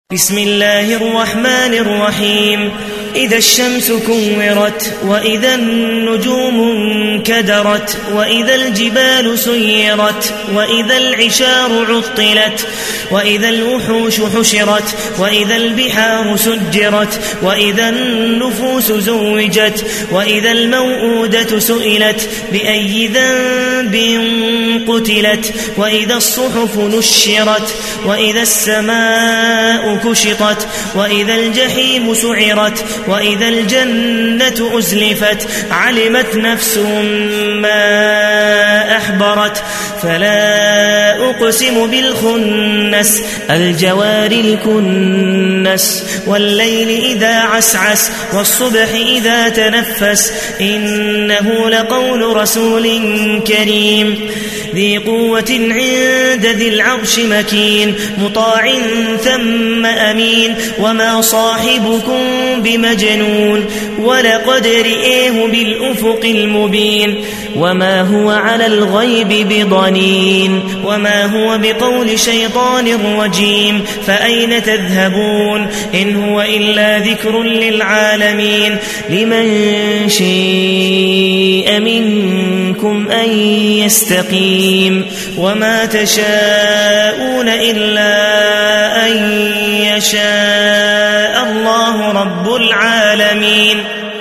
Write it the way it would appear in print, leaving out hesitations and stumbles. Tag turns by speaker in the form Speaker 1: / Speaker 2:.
Speaker 1: بسم الله الرحمن الرحيم. إذا الشمس كورت وإذا النجوم انكدرت وإذا الجبال سيرت وإذا العشار عطلت وإذا الوحوش حشرت وإذا البحار سجرت وإذا النفوس زوجت وإذا الموءودة سئلت بأي ذنب قتلت وإذا الصحف نشرت وإذا السماء كشطت وإذا الجحيم سعرت وإذا الجنة أزلفت علمت نفس ما أحضرت فلا أقسم بالخنس الجوار الكنس والليل إذا عسعس والصبح إذا تنفس إنه لقول رسول كريم ذي قوة عند ذي العرش مكين مطاع ثم أمين وما صاحبكم بمجنون ولقد رئيه بالأفق المبين وما هو على الغيب بضنين وما هو بقول شيطان رجيم فأين تذهبون إن هو إلا ذكر للعالمين لمن شاء منكم أن يستقيم وما تشاءون إلا أن يشاء الله رب العالمين.